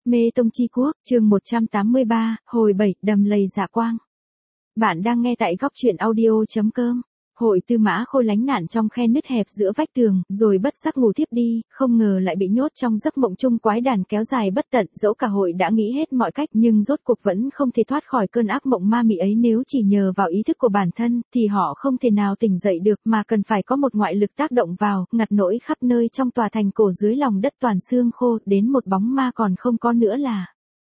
Mê Tông Chi Quốc, chương 183, hồi 7, đầm lầy dạ quang. Bạn đang nghe tại góc truyện audio.com. Hội Tư Mã Khôi lánh nạn trong khe nứt hẹp giữa vách tường, rồi bất giác ngủ thiếp đi, không ngờ lại bị nhốt trong giấc mộng chung quái đản kéo dài bất tận. Dẫu cả hội đã nghĩ hết mọi cách nhưng rốt cuộc vẫn không thể thoát khỏi cơn ác mộng ma mị ấy. Nếu chỉ nhờ vào ý thức của bản thân thì họ không thể nào tỉnh dậy được, mà cần phải có một ngoại lực tác động vào, ngặt nỗi khắp nơi trong tòa thành cổ dưới lòng đất toàn xương khô, đến một bóng ma còn không có nữa là.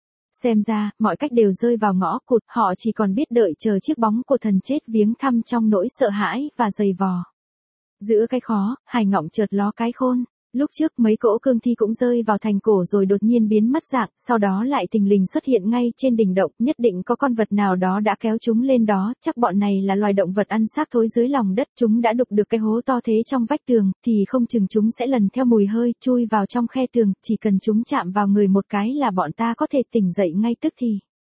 Xem ra, mọi cách đều rơi vào ngõ cụt, họ chỉ còn biết đợi chờ chiếc bóng của thần chết viếng thăm trong nỗi sợ hãi và dày vò. Giữa cái khó, Hải Ngọng chợt ló cái khôn. Lúc trước mấy cỗ cương thi cũng rơi vào thành cổ rồi đột nhiên biến mất dạng, sau đó lại thình lình xuất hiện ngay trên đỉnh động, nhất định có con vật nào đó đã kéo chúng lên đó, chắc bọn này là loài động vật ăn xác thối dưới lòng đất, chúng đã đục được cái hố to thế trong vách tường, thì không chừng chúng sẽ lần theo mùi hơi, chui vào trong khe tường, chỉ cần chúng chạm vào người một cái là bọn ta có thể tỉnh dậy ngay tức thì.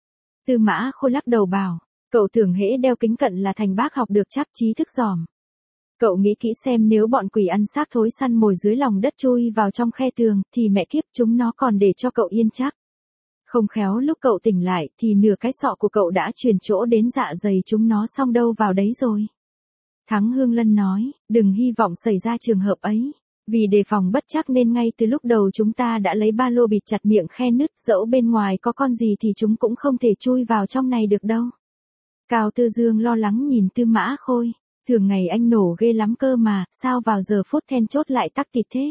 Tư Mã Khôi lắc đầu bảo, cậu tưởng hễ đeo kính cận là thành bác học được chắp trí thức giòm. Cậu nghĩ kỹ xem, nếu bọn quỷ ăn xác thối săn mồi dưới lòng đất chui vào trong khe tường, thì mẹ kiếp chúng nó còn để cho cậu yên chắc. Không khéo lúc cậu tỉnh lại, thì nửa cái sọ của cậu đã chuyển chỗ đến dạ dày chúng nó xong đâu vào đấy rồi. Thắng Hương Lân nói, đừng hy vọng xảy ra trường hợp ấy. Vì đề phòng bất trắc nên ngay từ lúc đầu chúng ta đã lấy ba lô bịt chặt miệng khe nứt, dẫu bên ngoài có con gì thì chúng cũng không thể chui vào trong này được đâu. Cao Tư Dương lo lắng nhìn Tư Mã Khôi. Thường ngày anh nổ ghê lắm cơ mà, sao vào giờ phút then chốt lại tắc tịt thế?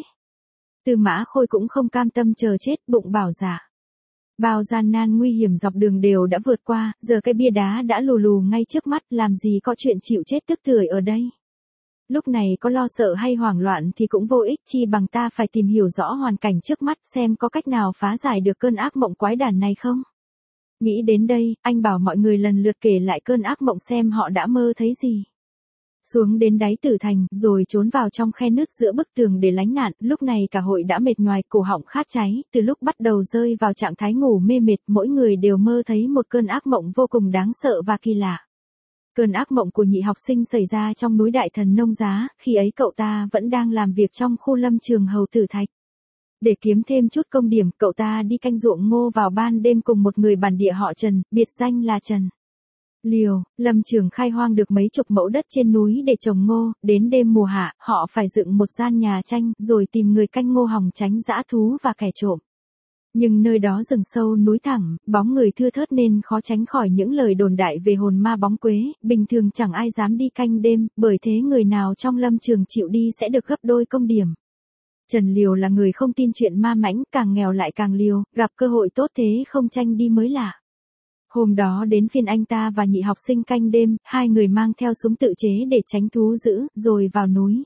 Tư Mã Khôi cũng không cam tâm chờ chết, bụng bảo dạ. Bao gian nan nguy hiểm dọc đường đều đã vượt qua, giờ cái bia đá đã lù lù ngay trước mắt, làm gì có chuyện chịu chết tức tưởi ở đây. Lúc này có lo sợ hay hoảng loạn thì cũng vô ích, chi bằng ta phải tìm hiểu rõ hoàn cảnh trước mắt xem có cách nào phá giải được cơn ác mộng quái đản này không. Nghĩ đến đây, anh bảo mọi người lần lượt kể lại cơn ác mộng xem họ đã mơ thấy gì. Xuống đến đáy tử thành, rồi trốn vào trong khe nứt giữa bức tường để lánh nạn, lúc này cả hội đã mệt nhoài, cổ họng khát cháy, từ lúc bắt đầu rơi vào trạng thái ngủ mê mệt, mỗi người đều mơ thấy một cơn ác mộng vô cùng đáng sợ và kỳ lạ. Cơn ác mộng của Nhị học sinh xảy ra trong núi Đại Thần Nông Giá, khi ấy cậu ta vẫn đang làm việc trong khu lâm trường Hầu Tử Thạch. Để kiếm thêm chút công điểm, cậu ta đi canh ruộng ngô vào ban đêm cùng một người bản địa họ Trần, biệt danh là Trần Liều. Lâm trường khai hoang được mấy chục mẫu đất trên núi để trồng ngô, đến đêm mùa hạ, họ phải dựng một gian nhà tranh, rồi tìm người canh ngô hòng tránh dã thú và kẻ trộm. Nhưng nơi đó rừng sâu núi thẳm, bóng người thưa thớt nên khó tránh khỏi những lời đồn đại về hồn ma bóng quế, bình thường chẳng ai dám đi canh đêm, bởi thế người nào trong lâm trường chịu đi sẽ được gấp đôi công điểm. Trần Liều là người không tin chuyện ma mãnh, càng nghèo lại càng liều, gặp cơ hội tốt thế không tranh đi mới lạ. Hôm đó đến phiên anh ta và Nhị học sinh canh đêm, hai người mang theo súng tự chế để tránh thú dữ, rồi vào núi.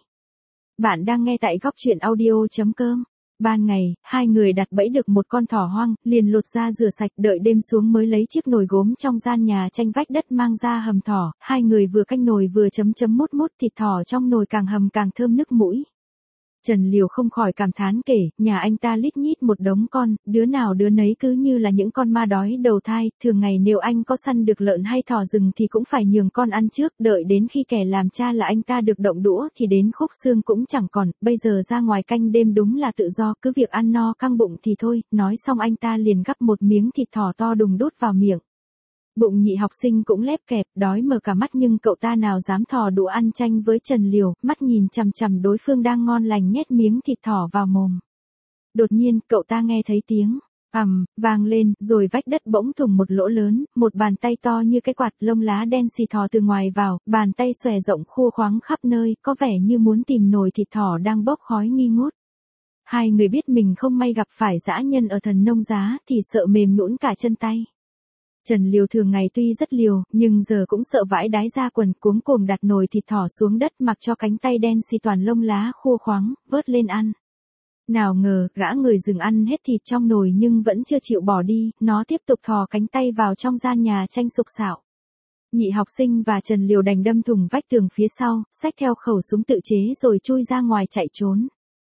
Bạn đang nghe tại góc truyện audio.com. Ban ngày, hai người đặt bẫy được một con thỏ hoang, liền lột ra rửa sạch, đợi đêm xuống mới lấy chiếc nồi gốm trong gian nhà tranh vách đất mang ra hầm thỏ, hai người vừa canh nồi vừa chấm mút mút thịt thỏ trong nồi, càng hầm càng thơm nức mũi. Trần Liều không khỏi cảm thán kể, nhà anh ta lít nhít một đống con, đứa nào đứa nấy cứ như là những con ma đói đầu thai, thường ngày nếu anh có săn được lợn hay thỏ rừng thì cũng phải nhường con ăn trước, đợi đến khi kẻ làm cha là anh ta được động đũa thì đến khúc xương cũng chẳng còn, bây giờ ra ngoài canh đêm đúng là tự do, cứ việc ăn no căng bụng thì thôi, nói xong anh ta liền gắp một miếng thịt thỏ to đùng đút vào miệng. Bụng Nhị học sinh cũng lép kẹp, đói mở cả mắt nhưng cậu ta nào dám thò đũa ăn tranh với Trần Liều, mắt nhìn chằm chằm đối phương đang ngon lành nhét miếng thịt thỏ vào mồm. Đột nhiên, cậu ta nghe thấy tiếng vang lên, rồi vách đất bỗng thủng một lỗ lớn, một bàn tay to như cái quạt lông lá đen xì thò từ ngoài vào, bàn tay xòe rộng khua khoáng khắp nơi, có vẻ như muốn tìm nồi thịt thỏ đang bốc khói nghi ngút. Hai người biết mình không may gặp phải dã nhân ở Thần Nông Giá thì sợ mềm nhũn cả chân tay. Trần Liều thường ngày tuy rất liều, nhưng giờ cũng sợ vãi đái ra quần, cuống cuồng đặt nồi thịt thỏ xuống đất, mặc cho cánh tay đen xì toàn lông lá khô khoáng, vớt lên ăn. Nào ngờ, gã người rừng ăn hết thịt trong nồi nhưng vẫn chưa chịu bỏ đi, nó tiếp tục thò cánh tay vào trong gian nhà tranh sục sạo. Nhị học sinh và Trần Liều đành đâm thủng vách tường phía sau, xách theo khẩu súng tự chế rồi chui ra ngoài chạy trốn.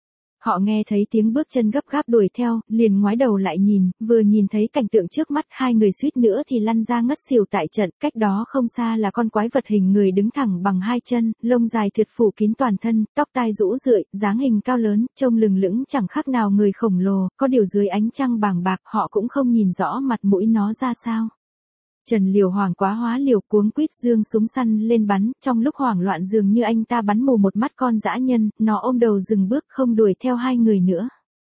Họ nghe thấy tiếng bước chân gấp gáp đuổi theo, liền ngoái đầu lại nhìn, vừa nhìn thấy cảnh tượng trước mắt hai người suýt nữa thì lăn ra ngất xỉu tại trận, cách đó không xa là con quái vật hình người đứng thẳng bằng hai chân, lông dài thượt phủ kín toàn thân, tóc tai rũ rượi, dáng hình cao lớn, trông lừng lững chẳng khác nào người khổng lồ, có điều dưới ánh trăng bàng bạc họ cũng không nhìn rõ mặt mũi nó ra sao. Trần Liều hoảng quá hóa liều cuống quýt giương súng săn lên bắn, trong lúc hoảng loạn dường như anh ta bắn mù một mắt con dã nhân, nó ôm đầu dừng bước không đuổi theo hai người nữa.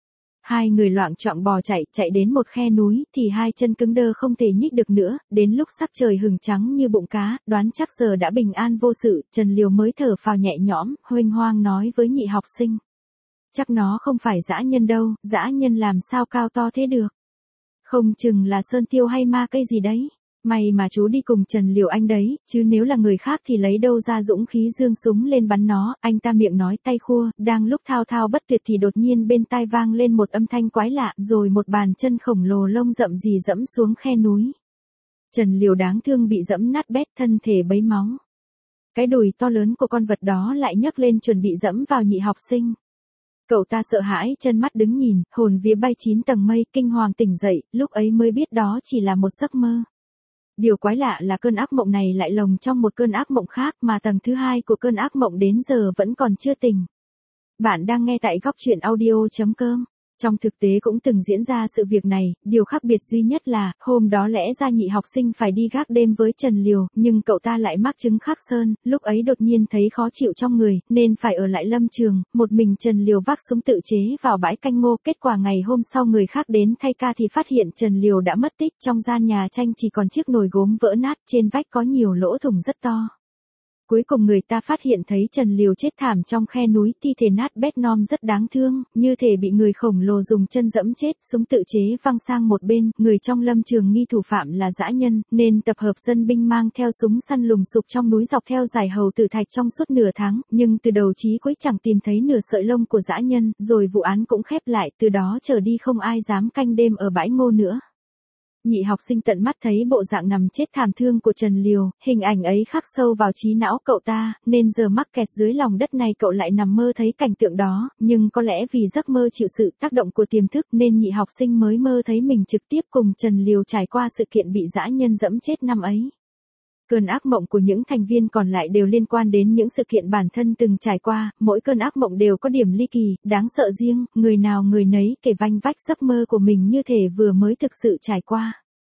Hai người loạng choạng bò chạy đến một khe núi thì hai chân cứng đơ không thể nhích được nữa, đến lúc sắc trời hừng trắng như bụng cá, đoán chắc giờ đã bình an vô sự, Trần Liều mới thở phào nhẹ nhõm, huênh hoang nói với nhị học sinh. Chắc nó không phải dã nhân đâu, dã nhân làm sao cao to thế được. Không chừng là sơn tiêu hay ma cây gì đấy. May mà chú đi cùng Trần Liều anh đấy, chứ nếu là người khác thì lấy đâu ra dũng khí giương súng lên bắn nó, anh ta miệng nói tay khua, đang lúc thao thao bất tuyệt thì đột nhiên bên tai vang lên một âm thanh quái lạ, rồi một bàn chân khổng lồ lông rậm rì dẫm xuống khe núi. Trần Liều đáng thương bị dẫm nát bét thân thể bấy máu. Cái đùi to lớn của con vật đó lại nhấc lên chuẩn bị dẫm vào nhị học sinh. Cậu ta sợ hãi chân mắt đứng nhìn, hồn vía bay 9 tầng mây, kinh hoàng tỉnh dậy, lúc ấy mới biết đó chỉ là một giấc mơ. Điều quái lạ là cơn ác mộng này lại lồng trong một cơn ác mộng khác mà tầng thứ hai của cơn ác mộng đến giờ vẫn còn chưa tỉnh. Bạn đang nghe tại góc truyện audio.com. Trong thực tế cũng từng diễn ra sự việc này, điều khác biệt duy nhất là, hôm đó lẽ ra nhị học sinh phải đi gác đêm với Trần Liều, nhưng cậu ta lại mắc chứng khắc sơn, lúc ấy đột nhiên thấy khó chịu trong người, nên phải ở lại lâm trường, một mình Trần Liều vác súng tự chế vào bãi canh ngô, kết quả ngày hôm sau người khác đến thay ca thì phát hiện Trần Liều đã mất tích, trong gian nhà tranh chỉ còn chiếc nồi gốm vỡ nát, trên vách có nhiều lỗ thủng rất to. Cuối cùng người ta phát hiện thấy Trần Liều chết thảm trong khe núi, thi thể nát bét non rất đáng thương, như thể bị người khổng lồ dùng chân dẫm chết, súng tự chế văng sang một bên, người trong lâm trường nghi thủ phạm là dã nhân, nên tập hợp dân binh mang theo súng săn lùng sục trong núi dọc theo dải hầu Tử Thạch trong suốt nửa tháng, nhưng từ đầu chí cuối chẳng tìm thấy nửa sợi lông của dã nhân, rồi vụ án cũng khép lại, từ đó trở đi không ai dám canh đêm ở bãi ngô nữa. Nhị học sinh tận mắt thấy bộ dạng nằm chết thảm thương của Trần Liều, hình ảnh ấy khắc sâu vào trí não cậu ta, nên giờ mắc kẹt dưới lòng đất này cậu lại nằm mơ thấy cảnh tượng đó, nhưng có lẽ vì giấc mơ chịu sự tác động của tiềm thức nên nhị học sinh mới mơ thấy mình trực tiếp cùng Trần Liều trải qua sự kiện bị dã nhân dẫm chết năm ấy. Cơn ác mộng của những thành viên còn lại đều liên quan đến những sự kiện bản thân từng trải qua, mỗi cơn ác mộng đều có điểm ly kỳ, đáng sợ riêng, người nào người nấy kể vanh vách giấc mơ của mình như thể vừa mới thực sự trải qua.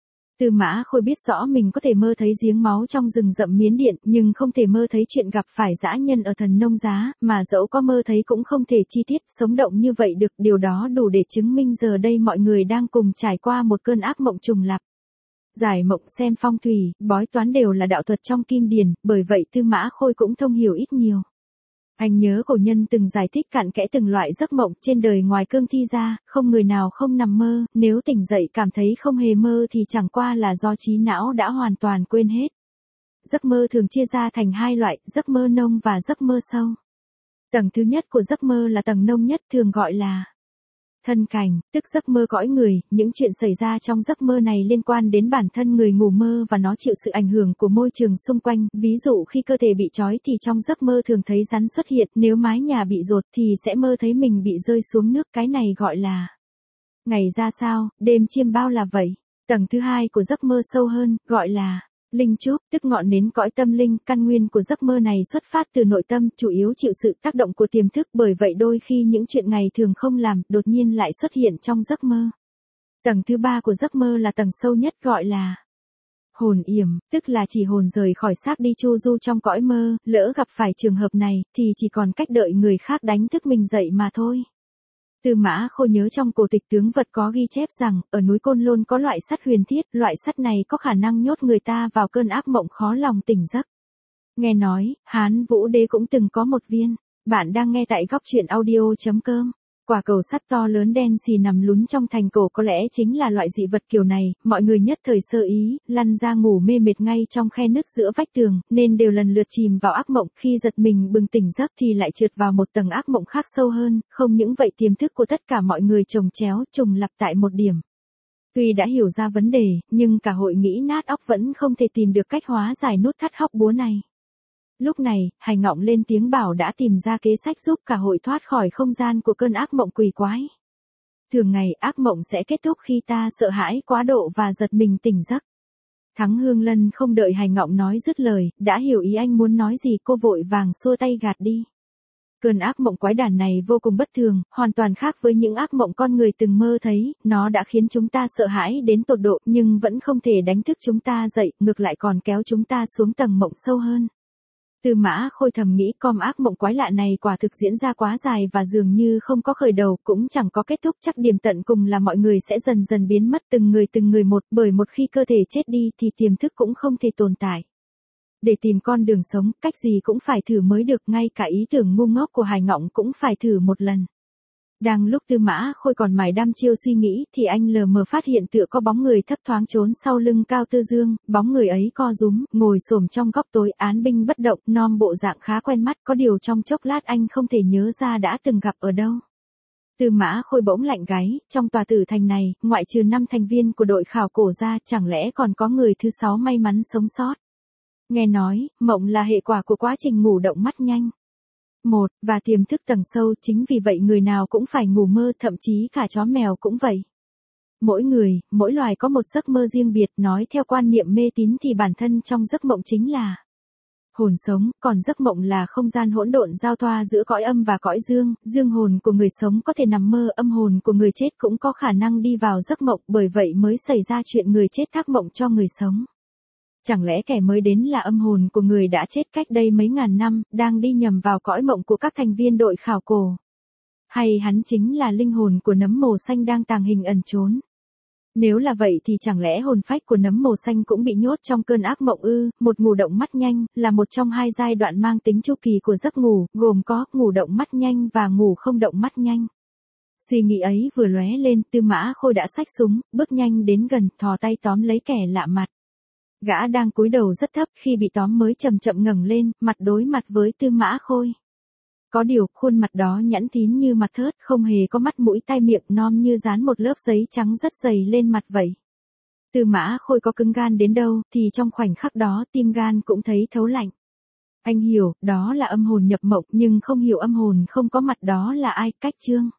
Tư Mã Khôi biết rõ mình có thể mơ thấy giếng máu trong rừng rậm Miến Điện, nhưng không thể mơ thấy chuyện gặp phải dã nhân ở Thần Nông Giá, mà dẫu có mơ thấy cũng không thể chi tiết, sống động như vậy được, điều đó đủ để chứng minh giờ đây mọi người đang cùng trải qua một cơn ác mộng trùng lặp. Giải mộng xem phong thủy, bói toán đều là đạo thuật trong Kim Điển, bởi vậy Tư Mã Khôi cũng thông hiểu ít nhiều. Anh nhớ cổ nhân từng giải thích cặn kẽ từng loại giấc mộng trên đời ngoài cương thi ra, không người nào không nằm mơ, nếu tỉnh dậy cảm thấy không hề mơ thì chẳng qua là do trí não đã hoàn toàn quên hết. Giấc mơ thường chia ra thành hai loại, giấc mơ nông và giấc mơ sâu. Tầng thứ nhất của giấc mơ là tầng nông nhất, thường gọi là thân cảnh, tức giấc mơ cõi người, những chuyện xảy ra trong giấc mơ này liên quan đến bản thân người ngủ mơ và nó chịu sự ảnh hưởng của môi trường xung quanh, ví dụ khi cơ thể bị trói thì trong giấc mơ thường thấy rắn xuất hiện, nếu mái nhà bị dột thì sẽ mơ thấy mình bị rơi xuống nước, cái này gọi là ngày ra sao, đêm chiêm bao là vậy. Tầng thứ hai của giấc mơ sâu hơn, gọi là linh trúc, tức ngọn nến cõi tâm linh, căn nguyên của giấc mơ này xuất phát từ nội tâm, chủ yếu chịu sự tác động của tiềm thức, bởi vậy đôi khi những chuyện ngày thường không làm, đột nhiên lại xuất hiện trong giấc mơ. Tầng thứ ba của giấc mơ là tầng sâu nhất, gọi là hồn yểm, tức là chỉ hồn rời khỏi xác đi chu du trong cõi mơ, lỡ gặp phải trường hợp này, thì chỉ còn cách đợi người khác đánh thức mình dậy mà thôi. Tư Mã Khôi nhớ trong cổ tịch tướng vật có ghi chép rằng, ở núi Côn Lôn có loại sắt huyền thiết, loại sắt này có khả năng nhốt người ta vào cơn ác mộng khó lòng tỉnh giấc. Nghe nói, Hán Vũ Đế cũng từng có một viên. Bạn đang nghe tại góc truyện audio.com. Quả cầu sắt to lớn đen xì nằm lún trong thành cổ có lẽ chính là loại dị vật kiểu này, mọi người nhất thời sơ ý, lăn ra ngủ mê mệt ngay trong khe nứt giữa vách tường, nên đều lần lượt chìm vào ác mộng, khi giật mình bừng tỉnh giấc thì lại trượt vào một tầng ác mộng khác sâu hơn, không những vậy tiềm thức của tất cả mọi người chồng chéo, trùng lặp tại một điểm. Tuy đã hiểu ra vấn đề, nhưng cả hội nghĩ nát óc vẫn không thể tìm được cách hóa giải nút thắt hóc búa này. Lúc này, Hải Ngọng lên tiếng bảo đã tìm ra kế sách giúp cả hội thoát khỏi không gian của cơn ác mộng quỷ quái. Thường ngày ác mộng sẽ kết thúc khi ta sợ hãi quá độ và giật mình tỉnh giấc. Thắng Hương Lân không đợi Hải Ngọng nói dứt lời, đã hiểu ý anh muốn nói gì, cô vội vàng xua tay gạt đi. Cơn ác mộng quái đản này vô cùng bất thường, hoàn toàn khác với những ác mộng con người từng mơ thấy, nó đã khiến chúng ta sợ hãi đến tột độ nhưng vẫn không thể đánh thức chúng ta dậy, ngược lại còn kéo chúng ta xuống tầng mộng sâu hơn. Tư Mã Khôi thầm nghĩ com ác mộng quái lạ này quả thực diễn ra quá dài và dường như không có khởi đầu cũng chẳng có kết thúc, chắc điểm tận cùng là mọi người sẽ dần dần biến mất từng người một, bởi một khi cơ thể chết đi thì tiềm thức cũng không thể tồn tại. Để tìm con đường sống, cách gì cũng phải thử mới được, ngay cả ý tưởng ngu ngốc của Hải Ngọng cũng phải thử một lần. Đang lúc Tư Mã Khôi còn mải đăm chiêu suy nghĩ thì anh lờ mờ phát hiện tựa có bóng người thấp thoáng trốn sau lưng Cao Tư Dương, bóng người ấy co rúm, ngồi xổm trong góc tối án binh bất động, non bộ dạng khá quen mắt, có điều trong chốc lát anh không thể nhớ ra đã từng gặp ở đâu. Tư Mã Khôi bỗng lạnh gáy, trong tòa tử thành này, ngoại trừ 5 thành viên của đội khảo cổ ra, chẳng lẽ còn có người thứ 6 may mắn sống sót. Nghe nói, mộng là hệ quả của quá trình ngủ động mắt nhanh. Và tiềm thức tầng sâu, chính vì vậy người nào cũng phải ngủ mơ, thậm chí cả chó mèo cũng vậy. Mỗi người, mỗi loài có một giấc mơ riêng biệt, nói theo quan niệm mê tín thì bản thân trong giấc mộng chính là hồn sống, còn giấc mộng là không gian hỗn độn giao thoa giữa cõi âm và cõi dương, dương hồn của người sống có thể nằm mơ, âm hồn của người chết cũng có khả năng đi vào giấc mộng, bởi vậy mới xảy ra chuyện người chết thác mộng cho người sống. Chẳng lẽ kẻ mới đến là âm hồn của người đã chết cách đây mấy ngàn năm, đang đi nhầm vào cõi mộng của các thành viên đội khảo cổ? Hay hắn chính là linh hồn của nấm mồ xanh đang tàng hình ẩn trốn? Nếu là vậy thì chẳng lẽ hồn phách của nấm mồ xanh cũng bị nhốt trong cơn ác mộng ư? Một ngủ động mắt nhanh, là một trong hai giai đoạn mang tính chu kỳ của giấc ngủ, gồm có ngủ động mắt nhanh và ngủ không động mắt nhanh. Suy nghĩ ấy vừa lóe lên, Tư Mã Khôi đã xách súng, bước nhanh đến gần, thò tay tóm lấy kẻ lạ mặt. Gã đang cúi đầu rất thấp, khi bị tóm mới chậm chậm ngẩng lên, mặt đối mặt với Tư Mã Khôi. Có điều, khuôn mặt đó nhẵn thín như mặt thớt, không hề có mắt mũi tai miệng, non như dán một lớp giấy trắng rất dày lên mặt vậy. Tư Mã Khôi có cứng gan đến đâu, thì trong khoảnh khắc đó tim gan cũng thấy thấu lạnh. Anh hiểu, đó là âm hồn nhập mộng, nhưng không hiểu âm hồn không có mặt đó là ai, Cách Chương.